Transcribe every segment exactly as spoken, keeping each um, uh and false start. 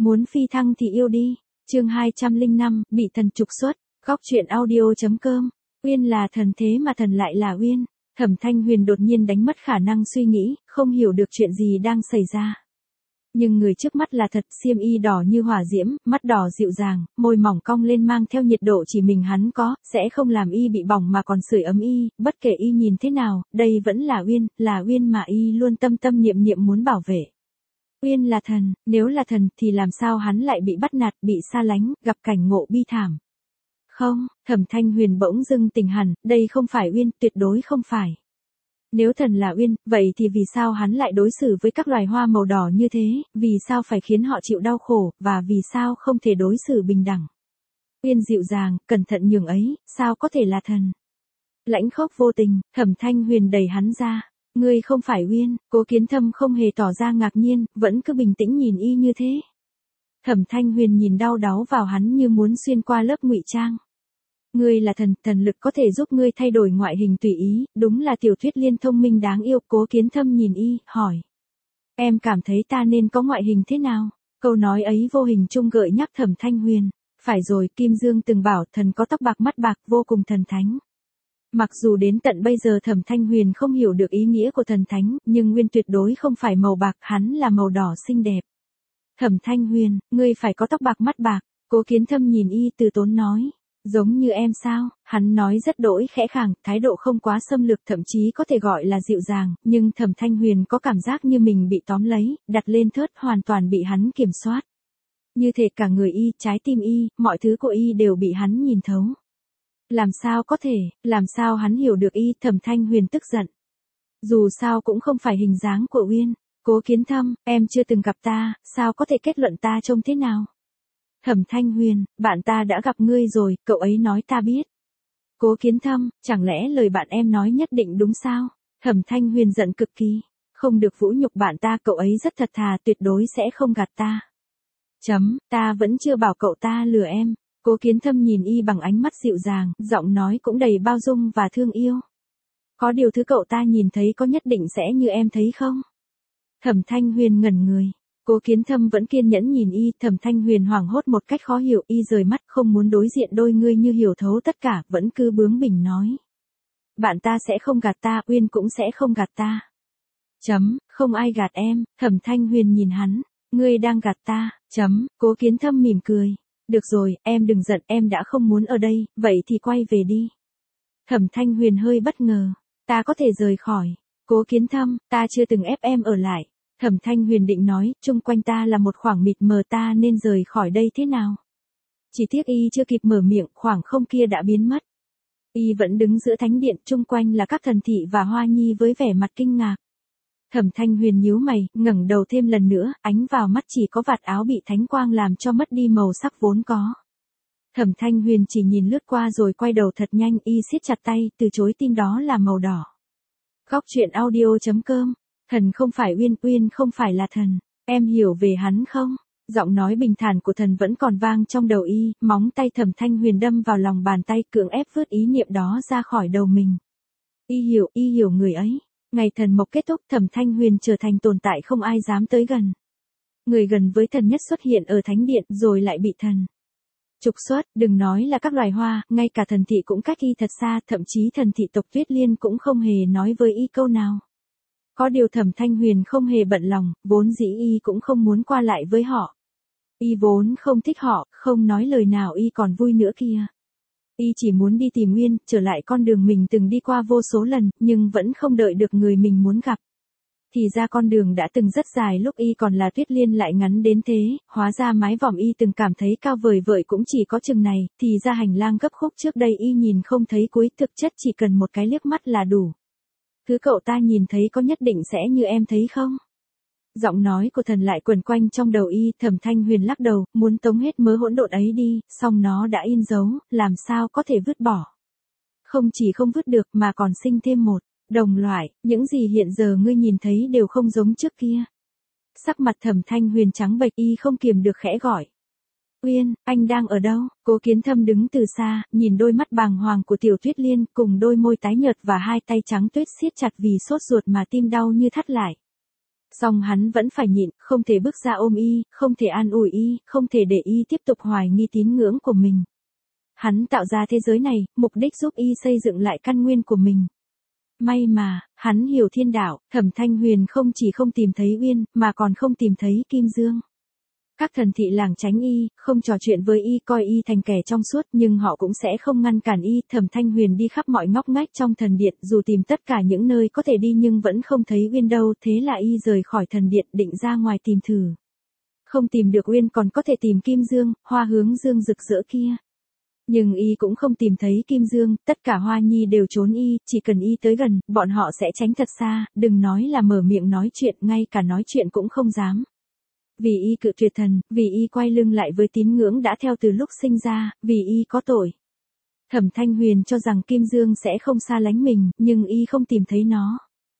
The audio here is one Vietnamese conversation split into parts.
Muốn phi thăng thì yêu đi. Chương hai trăm lẻ năm, bị thần trục xuất. Góc truyện audio.com. Uyên là thần thế mà thần lại là Uyên. Thẩm Thanh Huyền đột nhiên đánh mất khả năng suy nghĩ, không hiểu được chuyện gì đang xảy ra. Nhưng người trước mắt là thật, xiêm y đỏ như hỏa diễm, mắt đỏ dịu dàng, môi mỏng cong lên mang theo nhiệt độ chỉ mình hắn có, sẽ không làm y bị bỏng mà còn sưởi ấm y, bất kể y nhìn thế nào, đây vẫn là Uyên, là Uyên mà y luôn tâm tâm niệm niệm muốn bảo vệ. Uyên là thần, nếu là thần thì làm sao hắn lại bị bắt nạt, bị xa lánh, gặp cảnh ngộ bi thảm. Không, Thẩm Thanh Huyền bỗng dưng tỉnh hẳn, đây không phải Uyên, tuyệt đối không phải. Nếu thần là Uyên, vậy thì vì sao hắn lại đối xử với các loài hoa màu đỏ như thế, vì sao phải khiến họ chịu đau khổ, và vì sao không thể đối xử bình đẳng. Uyên dịu dàng, cẩn thận nhường ấy, sao có thể là thần. Lãnh khốc vô tình, Thẩm Thanh Huyền đẩy hắn ra. Ngươi không phải Uyên, Cố Kiến Thâm không hề tỏ ra ngạc nhiên, vẫn cứ bình tĩnh nhìn y như thế. Thẩm Thanh Huyền nhìn đau đáu vào hắn như muốn xuyên qua lớp ngụy trang. Ngươi là thần, thần lực có thể giúp ngươi thay đổi ngoại hình tùy ý, đúng là tiểu Tuyết Liên thông minh đáng yêu. Cố Kiến Thâm nhìn y, hỏi. Em cảm thấy ta nên có ngoại hình thế nào? Câu nói ấy vô hình chung gợi nhắc Thẩm Thanh Huyền. Phải rồi, Kim Dương từng bảo thần có tóc bạc mắt bạc vô cùng thần thánh. Mặc dù đến tận bây giờ Thẩm Thanh Huyền không hiểu được ý nghĩa của thần thánh, nhưng Nguyên tuyệt đối không phải màu bạc, hắn là màu đỏ xinh đẹp. Thẩm Thanh Huyền, ngươi phải có tóc bạc mắt bạc. Cố Kiến Thâm nhìn y từ tốn nói. Giống như em sao? Hắn nói rất đỗi khẽ khàng, thái độ không quá xâm lược, thậm chí có thể gọi là dịu dàng, nhưng Thẩm Thanh Huyền có cảm giác như mình bị tóm lấy, đặt lên thớt, hoàn toàn bị hắn kiểm soát. Như thể cả người y, trái tim y, mọi thứ của y đều bị hắn nhìn thấu. Làm sao có thể, làm sao hắn hiểu được y? Thẩm Thanh Huyền tức giận. Dù sao cũng không phải hình dáng của Uyên. Cố Kiến Thâm, em chưa từng gặp ta, sao có thể kết luận ta trông thế nào? Thẩm Thanh Huyền, bạn ta đã gặp ngươi rồi, cậu ấy nói ta biết. Cố Kiến Thâm, chẳng lẽ lời bạn em nói nhất định đúng sao? Thẩm Thanh Huyền giận cực kỳ. Không được vũ nhục bạn ta, cậu ấy rất thật thà, tuyệt đối sẽ không gạt ta. Chấm, ta vẫn chưa bảo cậu ta lừa em. Cố Kiến Thâm nhìn y bằng ánh mắt dịu dàng, giọng nói cũng đầy bao dung và thương yêu. Có điều thứ cậu ta nhìn thấy có nhất định sẽ như em thấy không? Thẩm Thanh Huyền ngẩn người. Cố Kiến Thâm vẫn kiên nhẫn nhìn y, Thẩm Thanh Huyền hoảng hốt một cách khó hiểu, y rời mắt không muốn đối diện đôi ngươi như hiểu thấu tất cả, vẫn cứ bướng bỉnh nói. Bạn ta sẽ không gạt ta, Uyên cũng sẽ không gạt ta. Chấm, không ai gạt em. Thẩm Thanh Huyền nhìn hắn. Ngươi đang gạt ta. Chấm, Cố Kiến Thâm mỉm cười. Được rồi, em đừng giận, em đã không muốn ở đây, vậy thì quay về đi. Thẩm Thanh Huyền hơi bất ngờ. Ta có thể rời khỏi. Cố Kiến Thâm, ta chưa từng ép em ở lại. Thẩm Thanh Huyền định nói, chung quanh ta là một khoảng mịt mờ, ta nên rời khỏi đây thế nào? Chỉ tiếc y chưa kịp mở miệng, khoảng không kia đã biến mất. Y vẫn đứng giữa thánh điện, chung quanh là các thần thị và Hoa Nhi với vẻ mặt kinh ngạc. Thẩm Thanh Huyền nhíu mày, ngẩng đầu thêm lần nữa, ánh vào mắt chỉ có vạt áo bị thánh quang làm cho mất đi màu sắc vốn có. Thẩm Thanh Huyền chỉ nhìn lướt qua rồi quay đầu thật nhanh, y siết chặt tay, từ chối tin đó là màu đỏ. Góc truyện audio.com. Thần không phải Uyên, Uyên không phải là thần. Em hiểu về hắn không? Giọng nói bình thản của thần vẫn còn vang trong đầu y, móng tay Thẩm Thanh Huyền đâm vào lòng bàn tay, cưỡng ép vứt ý niệm đó ra khỏi đầu mình. Y hiểu, y hiểu người ấy. Ngày thần mộc kết thúc, Thẩm Thanh Huyền trở thành tồn tại không ai dám tới gần. Người gần với thần nhất xuất hiện ở thánh điện, rồi lại bị thần trục xuất, đừng nói là các loài hoa, ngay cả thần thị cũng cách y thật xa, thậm chí thần thị tộc Tuyết Liên cũng không hề nói với y câu nào. Có điều Thẩm Thanh Huyền không hề bận lòng, vốn dĩ y cũng không muốn qua lại với họ. Y vốn không thích họ, không nói lời nào y còn vui nữa kia. Y chỉ muốn đi tìm Uyên, trở lại con đường mình từng đi qua vô số lần, nhưng vẫn không đợi được người mình muốn gặp. Thì ra con đường đã từng rất dài lúc y còn là Tuyết Liên lại ngắn đến thế, hóa ra mái vòm y từng cảm thấy cao vời vợi cũng chỉ có chừng này, thì ra hành lang gấp khúc trước đây y nhìn không thấy cuối, thực chất chỉ cần một cái liếc mắt là đủ. Thứ cậu ta nhìn thấy có nhất định sẽ như em thấy không? Giọng nói của thần lại quẩn quanh trong đầu y, Thẩm Thanh Huyền lắc đầu, muốn tống hết mớ hỗn độn ấy đi, song nó đã in dấu, làm sao có thể vứt bỏ. Không chỉ không vứt được mà còn sinh thêm một đồng loại, những gì hiện giờ ngươi nhìn thấy đều không giống trước kia. Sắc mặt Thẩm Thanh Huyền trắng bệch, y không kiềm được khẽ gọi. Uyên, anh đang ở đâu? Cố Kiến Thâm đứng từ xa, nhìn đôi mắt bàng hoàng của tiểu Tuyết Liên, cùng đôi môi tái nhợt và hai tay trắng tuyết siết chặt vì sốt ruột mà tim đau như thắt lại. Song hắn vẫn phải nhịn, không thể bước ra ôm y, không thể an ủi y, không thể để y tiếp tục hoài nghi tín ngưỡng của mình. Hắn tạo ra thế giới này, mục đích giúp y xây dựng lại căn nguyên của mình. May mà, hắn hiểu thiên đạo, Thẩm Thanh Huyền không chỉ không tìm thấy Uyên, mà còn không tìm thấy Kim Dương. Các thần thị làng tránh y, không trò chuyện với y, coi y thành kẻ trong suốt, nhưng họ cũng sẽ không ngăn cản y. Thẩm Thanh Huyền đi khắp mọi ngóc ngách trong thần điện, dù tìm tất cả những nơi có thể đi nhưng vẫn không thấy Uyên đâu, thế là y rời khỏi thần điện định ra ngoài tìm thử. Không tìm được Uyên còn có thể tìm Kim Dương, hoa hướng dương rực rỡ kia. Nhưng y cũng không tìm thấy Kim Dương, tất cả hoa nhi đều trốn y, chỉ cần y tới gần, bọn họ sẽ tránh thật xa, đừng nói là mở miệng nói chuyện, ngay cả nói chuyện cũng không dám. Vì y cự tuyệt thần, vì y quay lưng lại với tín ngưỡng đã theo từ lúc sinh ra, vì y có tội. Thẩm Thanh Huyền cho rằng Kim Dương sẽ không xa lánh mình, nhưng y không tìm thấy nó.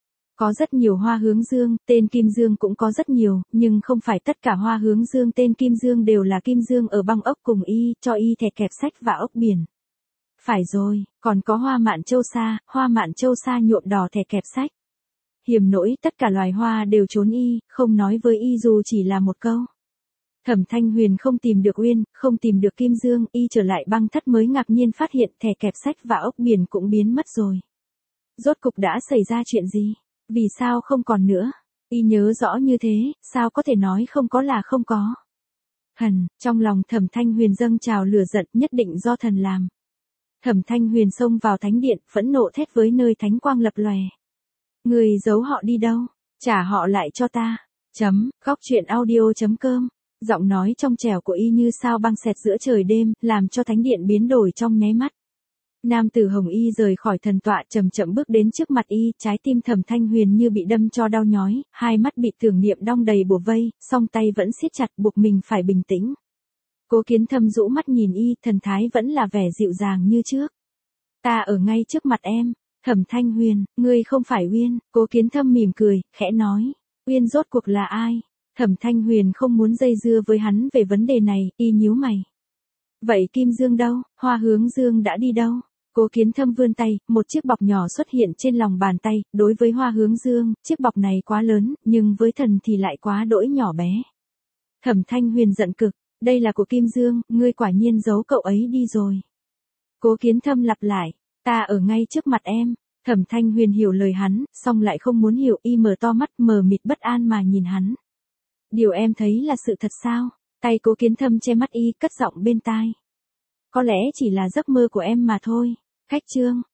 Có rất nhiều hoa hướng dương, tên Kim Dương cũng có rất nhiều, nhưng không phải tất cả hoa hướng dương tên Kim Dương đều là Kim Dương ở băng ốc cùng y, cho y thẻ kẹp sách và ốc biển. Phải rồi, còn có hoa mạn châu sa, hoa mạn châu sa nhuộm đỏ thẻ kẹp sách. Hiểm nỗi tất cả loài hoa đều trốn y, không nói với y dù chỉ là một câu. Thẩm Thanh Huyền không tìm được Uyên, không tìm được Kim Dương, y trở lại băng thất mới ngạc nhiên phát hiện thẻ kẹp sách và ốc biển cũng biến mất rồi. Rốt cục đã xảy ra chuyện gì? Vì sao không còn nữa? Y nhớ rõ như thế, sao có thể nói không có là không có? Thần, trong lòng Thẩm Thanh Huyền dâng trào lửa giận, nhất định do thần làm. Thẩm Thanh Huyền xông vào thánh điện, phẫn nộ thét với nơi thánh quang lập lòe. Người giấu họ đi đâu? Trả họ lại cho ta. Chấm, góc truyện audio chấm com. Giọng nói trong trẻo của y như sao băng xẹt giữa trời đêm, làm cho thánh điện biến đổi trong nháy mắt. Nam tử hồng y rời khỏi thần tọa chậm chậm bước đến trước mặt y, trái tim Thẩm Thanh Huyền như bị đâm cho đau nhói, hai mắt bị tưởng niệm đong đầy bủa vây, song tay vẫn siết chặt buộc mình phải bình tĩnh. Cố Kiến Thâm rũ mắt nhìn y, thần thái vẫn là vẻ dịu dàng như trước. Ta ở ngay trước mặt em. Thẩm Thanh Huyền, ngươi không phải Uyên. Cố Kiến Thâm mỉm cười, khẽ nói. Uyên rốt cuộc là ai? Thẩm Thanh Huyền không muốn dây dưa với hắn về vấn đề này, y nhíu mày. Vậy Kim Dương đâu? Hoa hướng dương đã đi đâu? Cố Kiến Thâm vươn tay, một chiếc bọc nhỏ xuất hiện trên lòng bàn tay, đối với hoa hướng dương, chiếc bọc này quá lớn, nhưng với thần thì lại quá đỗi nhỏ bé. Thẩm Thanh Huyền giận cực, đây là của Kim Dương, ngươi quả nhiên giấu cậu ấy đi rồi. Cố Kiến Thâm lặp lại, ta ở ngay trước mặt em. Thẩm Thanh Huyền hiểu lời hắn, song lại không muốn hiểu, y mở to mắt mờ mịt bất an mà nhìn hắn. Điều em thấy là sự thật sao? Tay Cố Kiến Thâm che mắt y, cất giọng bên tai. Có lẽ chỉ là giấc mơ của em mà thôi. Khách chương.